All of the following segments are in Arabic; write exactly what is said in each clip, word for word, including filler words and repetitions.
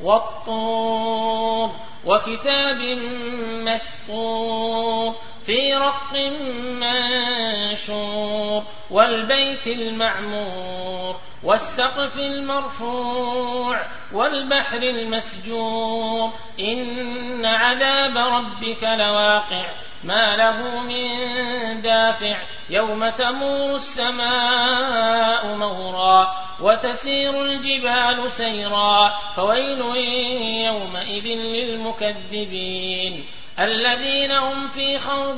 والطور وكتاب مسطور في رق منشور والبيت المعمور والسقف المرفوع والبحر المسجور إن عذاب ربك لواقع ما له من دافع يوم تمور السماء مورا وتسير الجبال سيرا فويل يومئذ للمكذبين الذين هم في خوض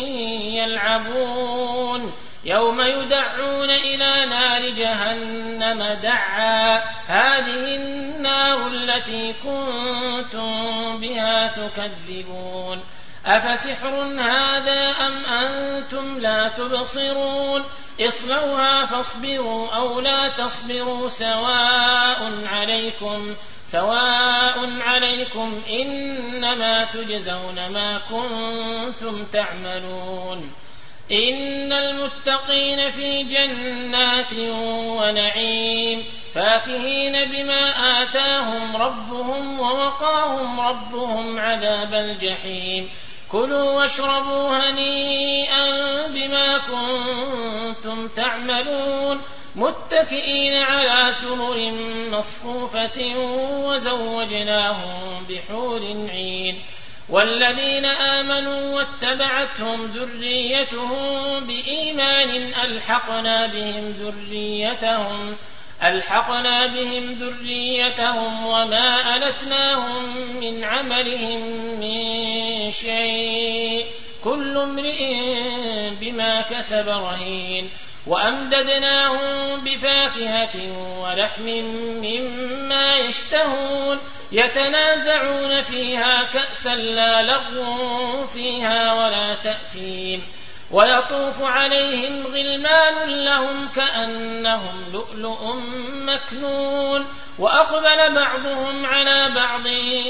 يلعبون يوم يدعون إلى نار جهنم دعا هذه النار التي كنتم بها تكذبون أفسحر هذا أم أنتم لا تبصرون اصلوها فاصبروا أو لا تصبروا سواء عليكم سواء عليكم إنما تجزون ما كنتم تعملون إن المتقين في جنات ونعيم فاكهين بما آتاهم ربهم ووقاهم ربهم عذاب الجحيم كلوا واشربوا هنيئا بما كنتم تعملون متكئين على سرر مصفوفة وزوجناهم بحور عين والذين آمنوا واتبعتهم ذريتهم بإيمان ألحقنا بهم ذريتهم ألحقنا بهم ذريتهم وما ألتناهم من عملهم من شيء كل امرئ بما كسب رهين وأمددناهم بفاكهة ولحم مما يشتهون يتنازعون فيها كأسا لا لغو فيها ولا تأثيم ويطوف عليهم غلمان لهم كأنهم لؤلؤ مكنون وأقبل بعضهم على بعض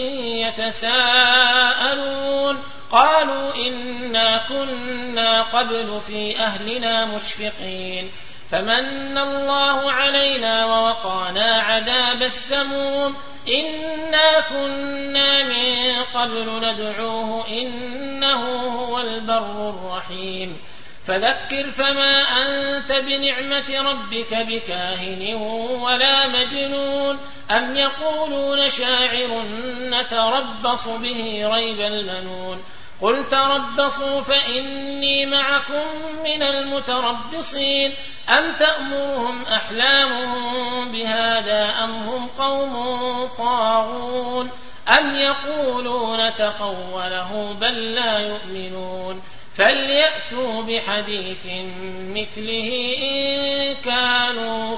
يتساءلون قالوا إنا كنا قبل في أهلنا مشفقين فمن الله علينا ووقانا عذاب السموم إنا كنا من قبل ندعوه إنه هو البر الرحيم فذكر فما أنت بنعمة ربك بكاهن ولا مجنون أم يقولون شاعر نتربص به ريب المنون قل تربصوا فإني معكم من المتربصين أم تأمرهم أحلامهم بهذا أم هم قوم طاغون أم يقولون تقوله بل لا يؤمنون فليأتوا بحديث مثله إن كانوا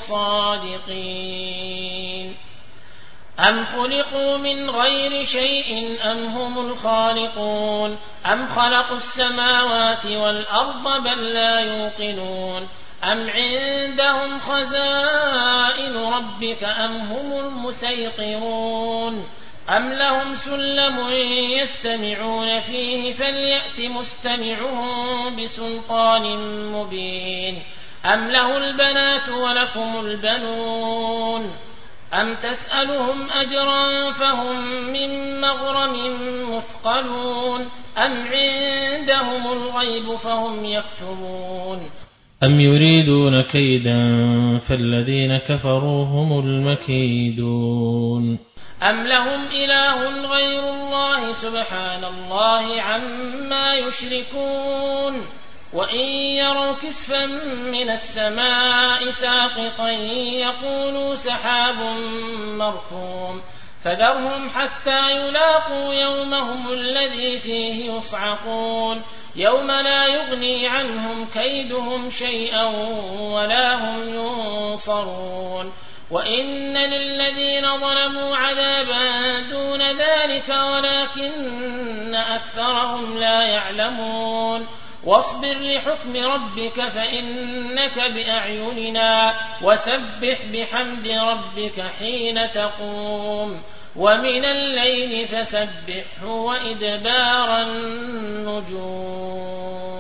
صادقين أم خلقوا من غير شيء أم هم الخالقون أم خلقوا السماوات والأرض بل لا يوقنون أم عندهم خزائن ربك أم هم المسيطرون أم لهم سلم يستمعون فيه فليأت مستمعهم بسلطان مبين أم له البنات ولكم البنون أم تسألهم أجرا فهم من مغرم مثقلون أم عندهم الغيب فهم يكتبون أم يريدون كيدا فالذين كفروا هم المكيدون أم لهم إله غير الله سبحان الله عما يشركون وإن يروا كسفا من السماء ساقطا يقولوا سحاب مركوم فذرهم حتى يلاقوا يومهم الذي فيه يصعقون يوم لا يغني عنهم كيدهم شيئا ولا هم ينصرون وإن للذين ظلموا عذابا دون ذلك ولكن أكثرهم لا يعلمون واصبر لحكم ربك فإنك بأعيننا وسبح بحمد ربك حين تقوم ومن الليل فسبحه وإدبار النجوم